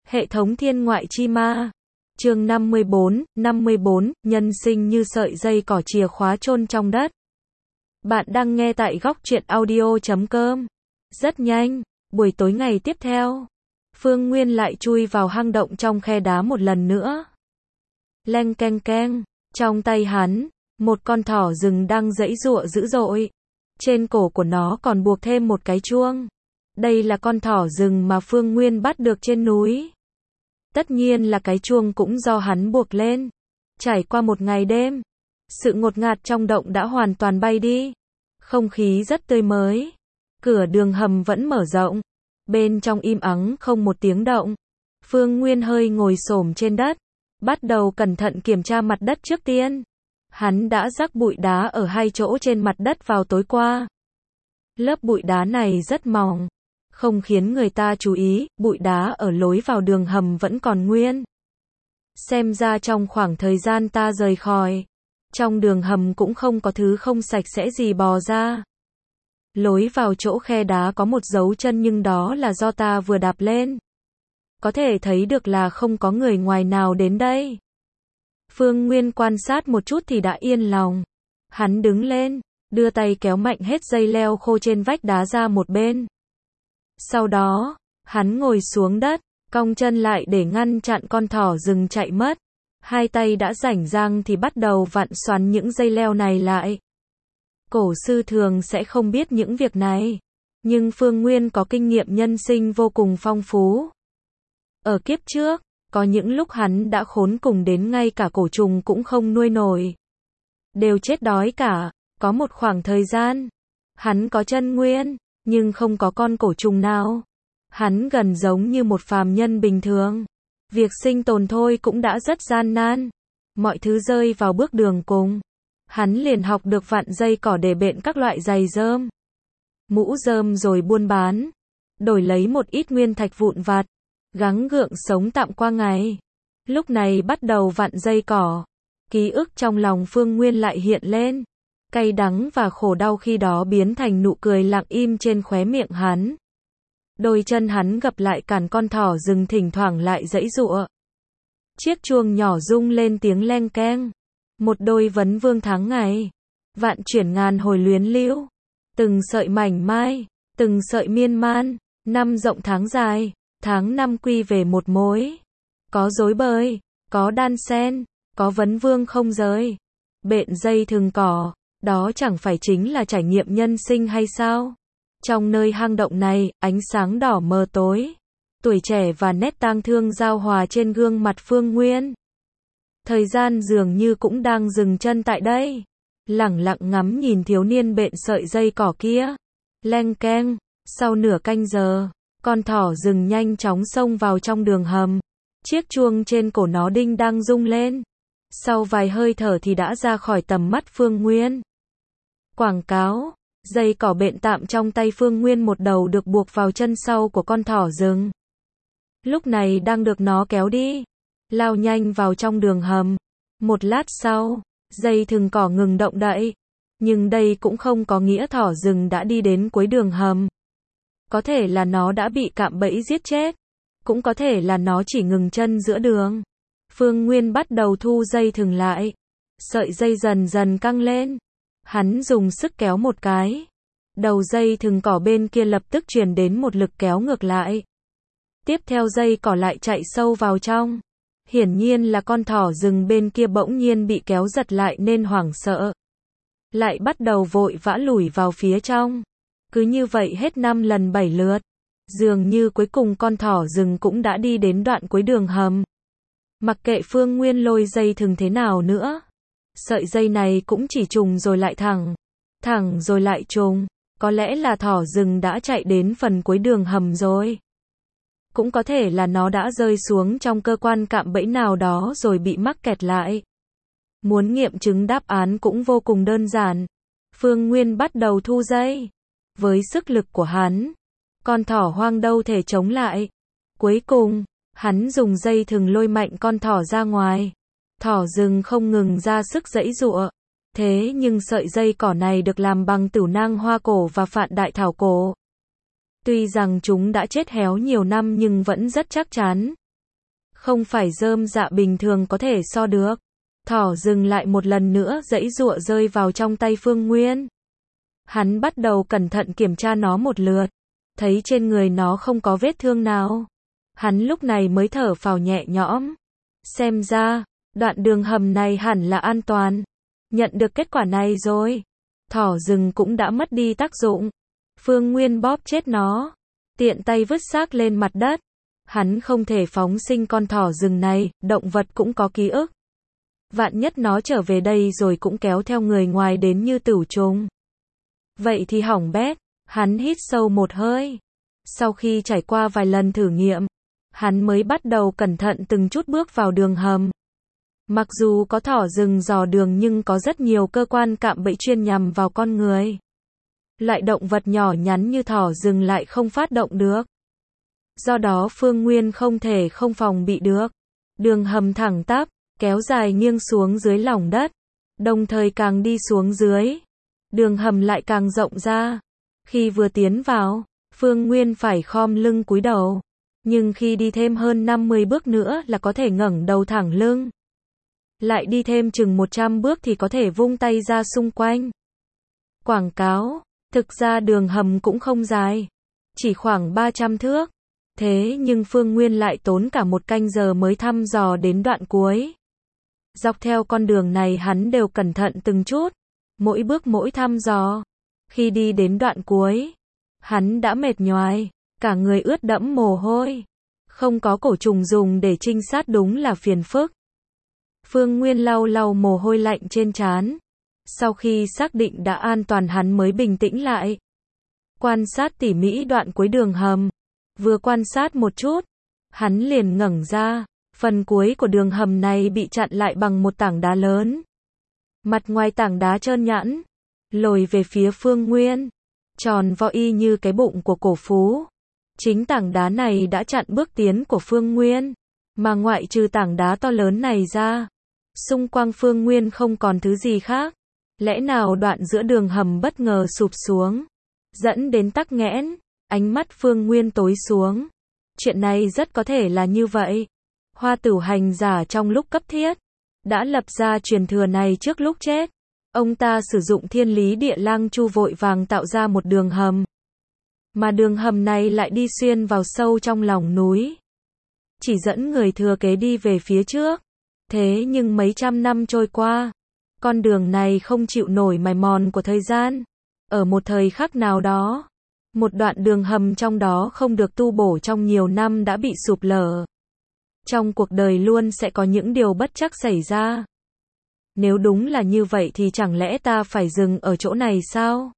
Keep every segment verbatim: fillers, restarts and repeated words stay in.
Hệ thống thiên ngoại chi ma. Chương năm mươi bốn, năm mươi bốn, nhân sinh như sợi dây cỏ chìa khóa chôn trong đất. Bạn đang nghe tại góc truyện audio chấm com. Rất nhanh, buổi tối ngày tiếp theo, Phương Nguyên lại chui vào hang động trong khe đá một lần nữa. Leng keng keng, trong tay hắn, một con thỏ rừng đang giãy giụa dữ dội. Trên cổ của nó còn buộc thêm một cái chuông. Đây là con thỏ rừng mà Phương Nguyên bắt được trên núi. Tất nhiên là cái chuông cũng do hắn buộc lên. Trải qua một ngày đêm, sự ngột ngạt trong động đã hoàn toàn bay đi. Không khí rất tươi mới. Cửa đường hầm vẫn mở rộng. Bên trong im ắng không một tiếng động. Phương Nguyên hơi ngồi xổm trên đất, bắt đầu cẩn thận kiểm tra mặt đất trước tiên. Hắn đã rắc bụi đá ở hai chỗ trên mặt đất vào tối qua. Lớp bụi đá này rất mỏng, không khiến người ta chú ý, bụi đá ở lối vào đường hầm vẫn còn nguyên. Xem ra trong khoảng thời gian ta rời khỏi, trong đường hầm cũng không có thứ không sạch sẽ gì bò ra. Lối vào chỗ khe đá có một dấu chân nhưng đó là do ta vừa đạp lên. Có thể thấy được là không có người ngoài nào đến đây. Phương Nguyên quan sát một chút thì đã yên lòng. Hắn đứng lên, đưa tay kéo mạnh hết dây leo khô trên vách đá ra một bên. Sau đó, hắn ngồi xuống đất, cong chân lại để ngăn chặn con thỏ rừng chạy mất. Hai tay đã rảnh rang thì bắt đầu vặn xoắn những dây leo này lại. Cổ sư thường sẽ không biết những việc này, nhưng Phương Nguyên có kinh nghiệm nhân sinh vô cùng phong phú. Ở kiếp trước, có những lúc hắn đã khốn cùng đến ngay cả cổ trùng cũng không nuôi nổi. Đều chết đói cả. Có một khoảng thời gian, hắn có chân nguyên, nhưng không có con cổ trùng nào. Hắn gần giống như một phàm nhân bình thường. Việc sinh tồn thôi cũng đã rất gian nan. Mọi thứ rơi vào bước đường cùng. Hắn liền học được vặn dây cỏ để bện các loại giày rơm, mũ rơm rồi buôn bán, đổi lấy một ít nguyên thạch vụn vặt, gắng gượng sống tạm qua ngày. Lúc này bắt đầu vặn dây cỏ, ký ức trong lòng Phương Nguyên lại hiện lên. Cay đắng và khổ đau khi đó biến thành nụ cười lặng im trên khóe miệng hắn. Đôi chân hắn gập lại cản con thỏ rừng thỉnh thoảng lại giãy giụa. Chiếc chuông nhỏ rung lên tiếng leng keng. Một đôi vấn vương tháng ngày, vạn chuyển ngàn hồi luyến lưu. Từng sợi mảnh mai, từng sợi miên man, năm rộng tháng dài, tháng năm quy về một mối. Có rối bời, có đan sen, có vấn vương không rời. Bện dây thừng cỏ, đó chẳng phải chính là trải nghiệm nhân sinh hay sao? Trong nơi hang động này, ánh sáng đỏ mờ tối, tuổi trẻ và nét tang thương giao hòa trên gương mặt Phương Nguyên. Thời gian dường như cũng đang dừng chân tại đây, lẳng lặng ngắm nhìn thiếu niên bện sợi dây cỏ kia. Leng keng, sau nửa canh giờ, con thỏ rừng nhanh chóng xông vào trong đường hầm. Chiếc chuông trên cổ nó đinh đang rung lên. Sau vài hơi thở thì đã ra khỏi tầm mắt Phương Nguyên. Quảng cáo, dây cỏ bện tạm trong tay Phương Nguyên một đầu được buộc vào chân sau của con thỏ rừng. Lúc này đang được nó kéo đi, lao nhanh vào trong đường hầm. Một lát sau, dây thừng cỏ ngừng động đậy. Nhưng đây cũng không có nghĩa thỏ rừng đã đi đến cuối đường hầm. Có thể là nó đã bị cạm bẫy giết chết. Cũng có thể là nó chỉ ngừng chân giữa đường. Phương Nguyên bắt đầu thu dây thừng lại. Sợi dây dần dần căng lên. Hắn dùng sức kéo một cái. Đầu dây thừng cỏ bên kia lập tức truyền đến một lực kéo ngược lại. Tiếp theo dây cỏ lại chạy sâu vào trong. Hiển nhiên là con thỏ rừng bên kia bỗng nhiên bị kéo giật lại nên hoảng sợ. Lại bắt đầu vội vã lùi vào phía trong. Cứ như vậy hết năm lần bảy lượt. Dường như cuối cùng con thỏ rừng cũng đã đi đến đoạn cuối đường hầm. Mặc kệ Phương Nguyên lôi dây thừng thế nào nữa, sợi dây này cũng chỉ trùng rồi lại thẳng, thẳng rồi lại trùng. Có lẽ là thỏ rừng đã chạy đến phần cuối đường hầm rồi. Cũng có thể là nó đã rơi xuống trong cơ quan cạm bẫy nào đó rồi bị mắc kẹt lại. Muốn nghiệm chứng đáp án cũng vô cùng đơn giản. Phương Nguyên bắt đầu thu dây. Với sức lực của hắn, con thỏ hoang đâu thể chống lại. Cuối cùng, hắn dùng dây thừng lôi mạnh con thỏ ra ngoài. Thỏ rừng không ngừng ra sức giãy giụa. Thế nhưng sợi dây cỏ này được làm bằng tửu nang hoa cổ và phạn đại thảo cổ. Tuy rằng chúng đã chết héo nhiều năm nhưng vẫn rất chắc chắn. Không phải rơm rạ bình thường có thể so được. Thỏ rừng lại một lần nữa giãy giụa rơi vào trong tay Phương Nguyên. Hắn bắt đầu cẩn thận kiểm tra nó một lượt. Thấy trên người nó không có vết thương nào. Hắn lúc này mới thở phào nhẹ nhõm. Xem ra, đoạn đường hầm này hẳn là an toàn. Nhận được kết quả này rồi. Thỏ rừng cũng đã mất đi tác dụng. Phương Nguyên bóp chết nó. Tiện tay vứt xác lên mặt đất. Hắn không thể phóng sinh con thỏ rừng này, động vật cũng có ký ức. Vạn nhất nó trở về đây rồi cũng kéo theo người ngoài đến như tửu trùng. Vậy thì hỏng bét. Hắn hít sâu một hơi. Sau khi trải qua vài lần thử nghiệm, hắn mới bắt đầu cẩn thận từng chút bước vào đường hầm. Mặc dù có thỏ rừng dò đường nhưng có rất nhiều cơ quan cạm bẫy chuyên nhằm vào con người. Loại động vật nhỏ nhắn như thỏ rừng lại không phát động được. Do đó Phương Nguyên không thể không phòng bị được. Đường hầm thẳng tắp, kéo dài nghiêng xuống dưới lòng đất. Đồng thời càng đi xuống dưới, đường hầm lại càng rộng ra. Khi vừa tiến vào, Phương Nguyên phải khom lưng cúi đầu. Nhưng khi đi thêm hơn năm mươi bước nữa là có thể ngẩng đầu thẳng lưng. Lại đi thêm chừng một trăm bước thì có thể vung tay ra xung quanh. Quảng cáo, thực ra đường hầm cũng không dài, chỉ khoảng ba trăm thước. Thế nhưng Phương Nguyên lại tốn cả một canh giờ mới thăm dò đến đoạn cuối. Dọc theo con đường này hắn đều cẩn thận từng chút, mỗi bước mỗi thăm dò. Khi đi đến đoạn cuối, hắn đã mệt nhoài, cả người ướt đẫm mồ hôi. Không có cổ trùng dùng để trinh sát đúng là phiền phức. Phương Nguyên lau lau mồ hôi lạnh trên trán. Sau khi xác định đã an toàn hắn mới bình tĩnh lại. Quan sát tỉ mỉ đoạn cuối đường hầm. Vừa quan sát một chút, hắn liền ngẩng ra. Phần cuối của đường hầm này bị chặn lại bằng một tảng đá lớn. Mặt ngoài tảng đá trơn nhẵn, lồi về phía Phương Nguyên, tròn vo y như cái bụng của cổ phú. Chính tảng đá này đã chặn bước tiến của Phương Nguyên, mà ngoại trừ tảng đá to lớn này ra, xung quanh Phương Nguyên không còn thứ gì khác. Lẽ nào đoạn giữa đường hầm bất ngờ sụp xuống, dẫn đến tắc nghẽn? Ánh mắt Phương Nguyên tối xuống. Chuyện này rất có thể là như vậy. Hoa Tử hành giả trong lúc cấp thiết đã lập ra truyền thừa này trước lúc chết. Ông ta sử dụng thiên lý địa lang chu vội vàng tạo ra một đường hầm. Mà đường hầm này lại đi xuyên vào sâu trong lòng núi. Chỉ dẫn người thừa kế đi về phía trước. Thế nhưng mấy trăm năm trôi qua, con đường này không chịu nổi mài mòn của thời gian. Ở một thời khắc nào đó, một đoạn đường hầm trong đó không được tu bổ trong nhiều năm đã bị sụp lở. Trong cuộc đời luôn sẽ có những điều bất trắc xảy ra. Nếu đúng là như vậy thì chẳng lẽ ta phải dừng ở chỗ này sao?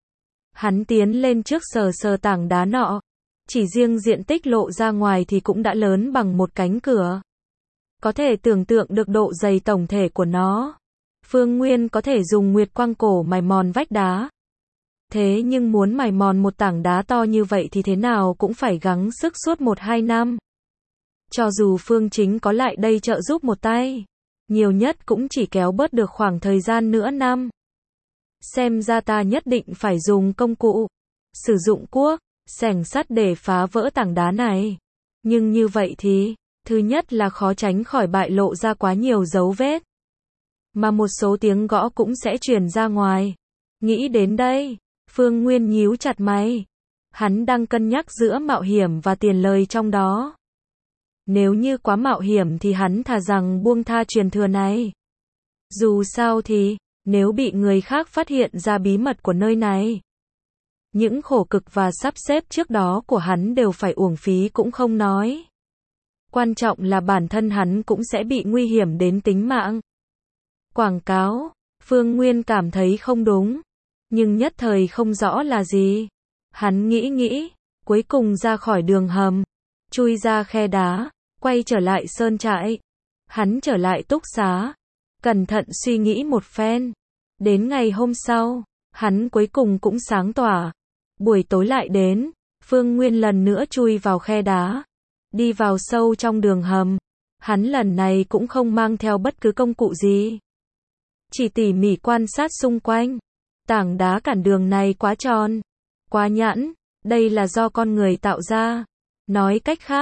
Hắn tiến lên trước sờ sờ tảng đá nọ. Chỉ riêng diện tích lộ ra ngoài thì cũng đã lớn bằng một cánh cửa. Có thể tưởng tượng được độ dày tổng thể của nó. Phương Nguyên có thể dùng nguyệt quang cổ mài mòn vách đá. Thế nhưng muốn mài mòn một tảng đá to như vậy thì thế nào cũng phải gắng sức suốt một hai năm. Cho dù Phương Chính có lại đây trợ giúp một tay, nhiều nhất cũng chỉ kéo bớt được khoảng thời gian nửa năm. Xem ra ta nhất định phải dùng công cụ, sử dụng cuốc, xẻng sắt để phá vỡ tảng đá này. Nhưng như vậy thì, thứ nhất là khó tránh khỏi bại lộ ra quá nhiều dấu vết. Mà một số tiếng gõ cũng sẽ truyền ra ngoài. Nghĩ đến đây, Phương Nguyên nhíu chặt mày. Hắn đang cân nhắc giữa mạo hiểm và tiền lời trong đó. Nếu như quá mạo hiểm thì hắn thà rằng buông tha truyền thừa này. Dù sao thì, nếu bị người khác phát hiện ra bí mật của nơi này, những khổ cực và sắp xếp trước đó của hắn đều phải uổng phí cũng không nói. Quan trọng là bản thân hắn cũng sẽ bị nguy hiểm đến tính mạng. Quảng cáo, Phương Nguyên cảm thấy không đúng, nhưng nhất thời không rõ là gì. Hắn nghĩ nghĩ, cuối cùng ra khỏi đường hầm, chui ra khe đá, quay trở lại sơn trại. Hắn trở lại túc xá, cẩn thận suy nghĩ một phen. Đến ngày hôm sau, hắn cuối cùng cũng sáng tỏa. Buổi tối lại đến, Phương Nguyên lần nữa chui vào khe đá, đi vào sâu trong đường hầm. Hắn lần này cũng không mang theo bất cứ công cụ gì, chỉ tỉ mỉ quan sát xung quanh. Tảng đá cản đường này quá tròn, quá nhẵn, đây là do con người tạo ra. Nói cách khác,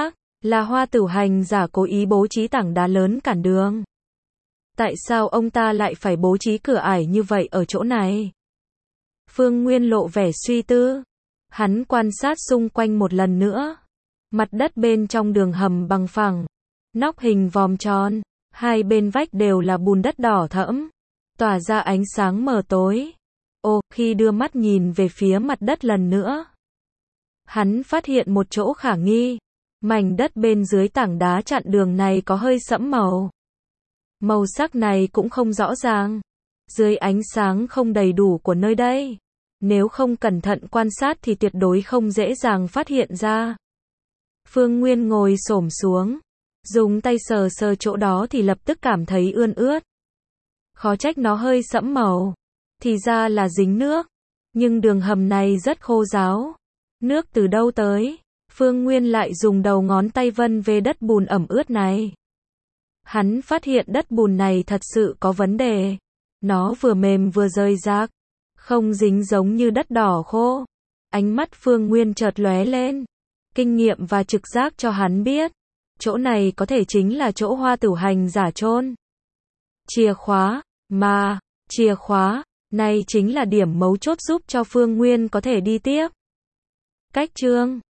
Là Hoa Tử hành giả cố ý bố trí tảng đá lớn cản đường. Tại sao ông ta lại phải bố trí cửa ải như vậy ở chỗ này? Phương Nguyên lộ vẻ suy tư. Hắn quan sát xung quanh một lần nữa. Mặt đất bên trong đường hầm bằng phẳng, nóc hình vòm tròn, hai bên vách đều là bùn đất đỏ thẫm, tỏa ra ánh sáng mờ tối. Ồ, khi đưa mắt nhìn về phía mặt đất lần nữa, hắn phát hiện một chỗ khả nghi. Mảnh đất bên dưới tảng đá chặn đường này có hơi sẫm màu. Màu sắc này cũng không rõ ràng. Dưới ánh sáng không đầy đủ của nơi đây, nếu không cẩn thận quan sát thì tuyệt đối không dễ dàng phát hiện ra. Phương Nguyên ngồi xổm xuống, dùng tay sờ sờ chỗ đó thì lập tức cảm thấy ươn ướt. Khó trách nó hơi sẫm màu, thì ra là dính nước. Nhưng đường hầm này rất khô ráo. Nước từ đâu tới? Phương Nguyên lại dùng đầu ngón tay vân về đất bùn ẩm ướt này. Hắn phát hiện đất bùn này thật sự có vấn đề. Nó vừa mềm vừa rời rạc, không dính giống như đất đỏ khô. Ánh mắt Phương Nguyên chợt lóe lên. Kinh nghiệm và trực giác cho hắn biết, chỗ này có thể chính là chỗ Hoa Tử hành giả chôn. Chìa khóa, mà, chìa khóa, này chính là điểm mấu chốt giúp cho Phương Nguyên có thể đi tiếp. Cách chương